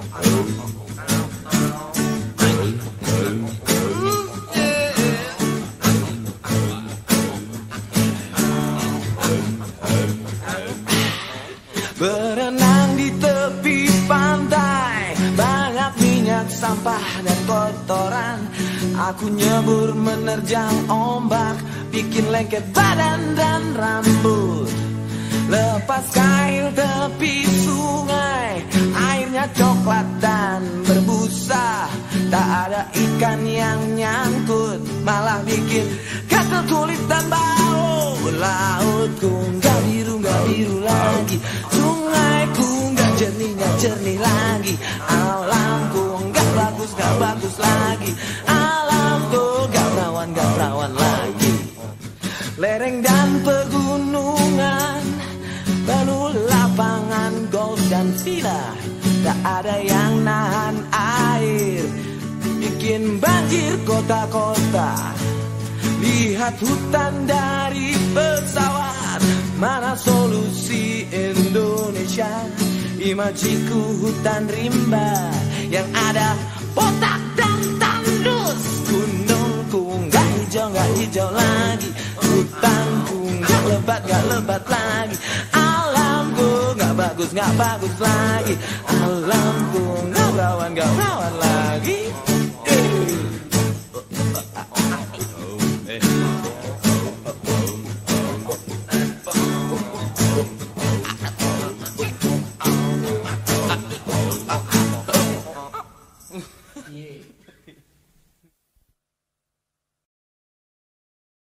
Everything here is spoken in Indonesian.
Berenang di tepi pantai, banyak minyak, sampah dan kotoran. Aku nyebur menerjang ombak, bikin lengket badan dan rambut. Lepas kail tepi sungai, airnya coklat dan berbusa. Tak ada ikan yang nyangkut, malah bikin gatal kulit dan bau. Lautku nggak biru lagi, sungaiku nggak jernih lagi. Alamku nggak bagus lagi, alamku nggak perawan lagi. Lereng dan pegunungan penuh lapangan golf dan villa. Tak ada yang nahan air, bikin banjir kota-kota. Lihat hutan dari pesawat, mana solusi Indonesia? Imajiku hutan rimba yang ada botak dan tandus. Gunungku nggak hijau lagi, hutanku nggak lebat lagi. Alamku nggak bagus lagi, alamku nggak perawan lagi.